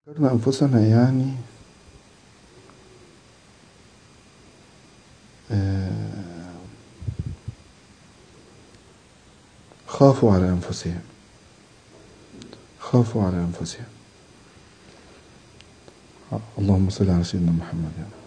ذكرنا أنفسنا يعني خافوا على أنفسهم. خافوا على أنفسهم. اللهم صل على سيدنا محمد.